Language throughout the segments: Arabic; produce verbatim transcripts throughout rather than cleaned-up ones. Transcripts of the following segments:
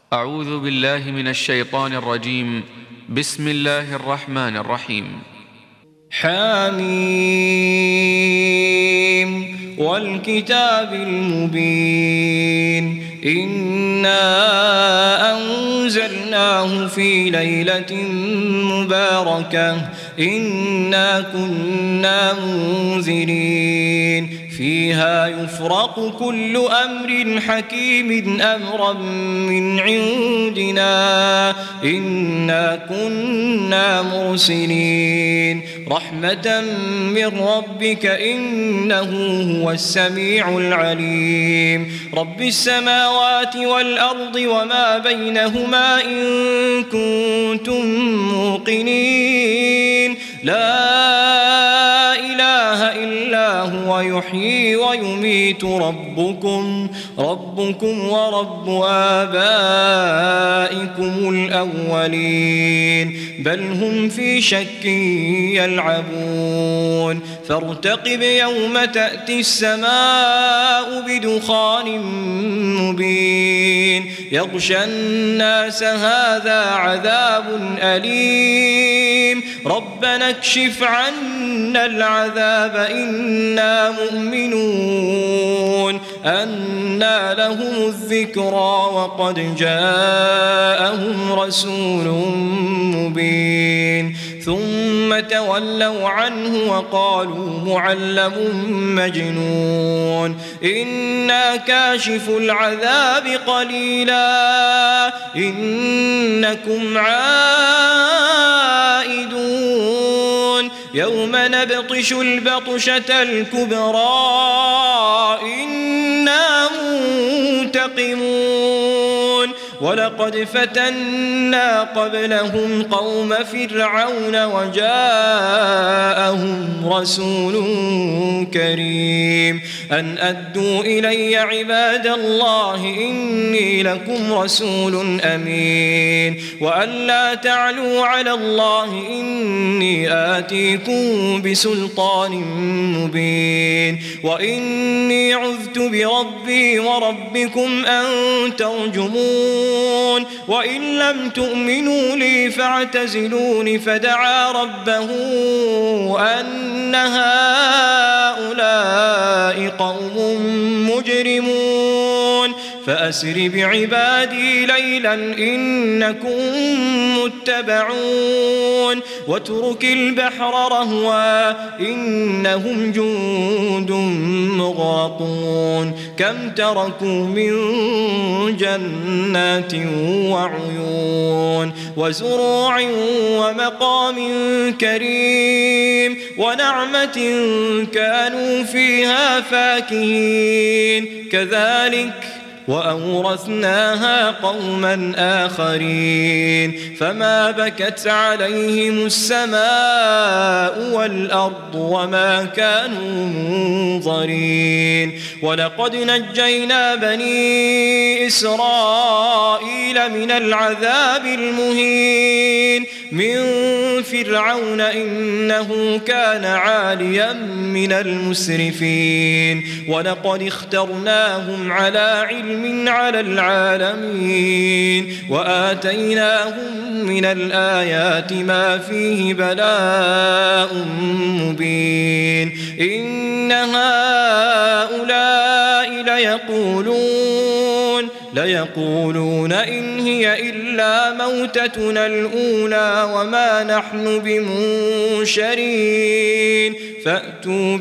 أعوذ بالله من الشيطان الرجيم. بسم الله الرحمن الرحيم. حميم والكتاب المبين إنا أنزلناه في ليلة مباركة إنا كنا منذرين فيها يفرق كل أمر حكيم أمرا من عندنا إنا كنا مرسلين رحمة من ربك إنه هو السميع العليم رب السماوات والأرض وما بينهما إن كنتم موقنين لا إله إلا هو يحيي ويميت ربكم ربكم ورب آبائكم الأولين بل هم في شك يلعبون فارتقب يوم تأتي السماء بدخان مبين يغشى الناس هذا عذاب أليم ربنا اكشف عنا العذاب إنا مؤمنون أنى لهم الذكرى وقد جاءهم رسول مبين ثم تولوا عنه وقالوا معلم مجنون إنا كاشف العذاب قليلا إنكم عائدون يوم نبطش البطشة الكبرى إنا منتقمون ولقد فتنا قبلهم قوم فرعون وجاءهم رسول كريم أن أدوا إلي عباد الله إني لكم رسول أمين وأن لا تعلوا على الله إني آتيكم بسلطان مبين وإني عذت بربي وربكم أن ترجمون وإن لم تؤمنوا لي فاعتزلون فدعا ربه أن هؤلاء قوم مجرمون فأسر بعبادي ليلا إنكم متبعون واترك البحر رهوا إنهم جند مغرقون كم تركوا من جنات وعيون وزروع ومقام كريم ونعمة كانوا فيها فاكهين كذلك وأورثناها قوما آخرين فما بكت عليهم السماء والأرض وما كانوا منظرين ولقد نجينا بني إسرائيل من العذاب المهين من فرعون إنه كان عاليا من المسرفين ولقد اخترناهم على علم على العالمين وآتيناهم من الآيات ما فيه بلاء مبين إن هؤلاء ليقولون ليقولون إن هي إلا موتتنا الأولى وما نحن بمنشرين فأتوا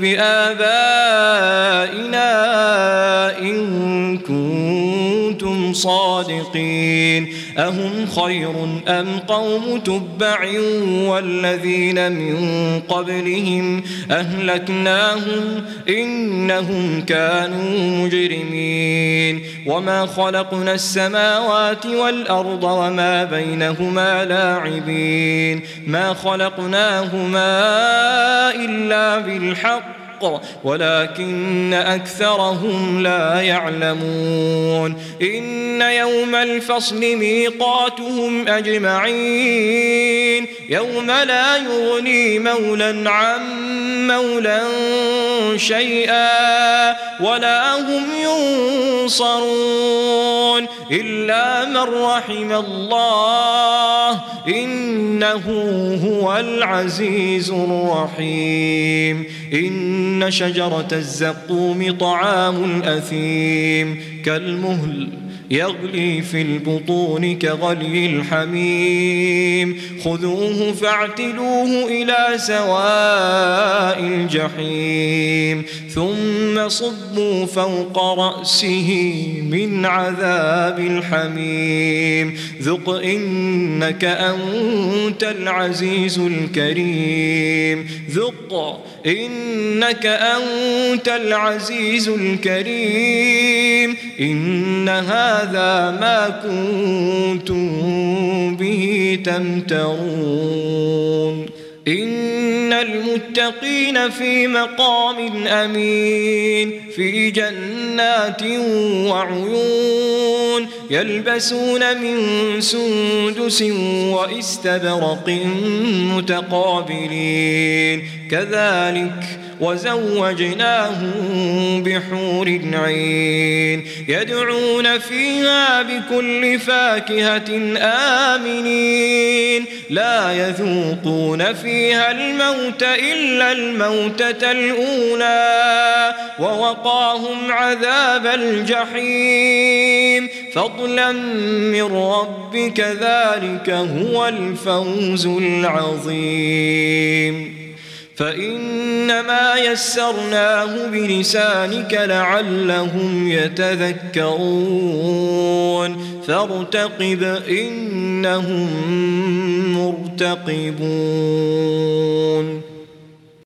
بآبائنا إن كنتم صادقين أهم خير أم قوم تبع والذين من قبلهم أهلكناهم إنهم كانوا مجرمين وما خلقنا السماوات والأرض وما بينهما لاعبين ما خلقناهما إلا بالحق ولكن أكثرهم لا يعلمون إن يوم الفصل ميقاتهم أجمعين يوم لا يغني مولى عن مولى شيئا ولا هم ينصرون إلا من رحم الله إنه هو العزيز الرحيم إن شجرة الزقوم طعام الأثيم كالمهل يغلي في البطون كغلي الحميم خذوه فاعتلوه إلى سواء الجحيم ثم صبوا فوق رأسه من عذاب الحميم ذق إنك أنت العزيز الكريم ذق إنك أنت العزيز الكريم إن هذا ما كنتم به تمترون إن المتقين في مقام أمين في جنات وعيون يلبسون من سندس وإستبرق متقابلين كذلك وزوجناهم بحور عين يدعون فيها بكل فاكهة آمنين لا يذوقون فيها الموت إلا الموتة الأولى ووقاهم عذاب الجحيم فضلا من ربك ذلك هو الفوز العظيم فإنما يسرناه بلسانك لعلهم يتذكرون فارتقب إنهم مرتقبون.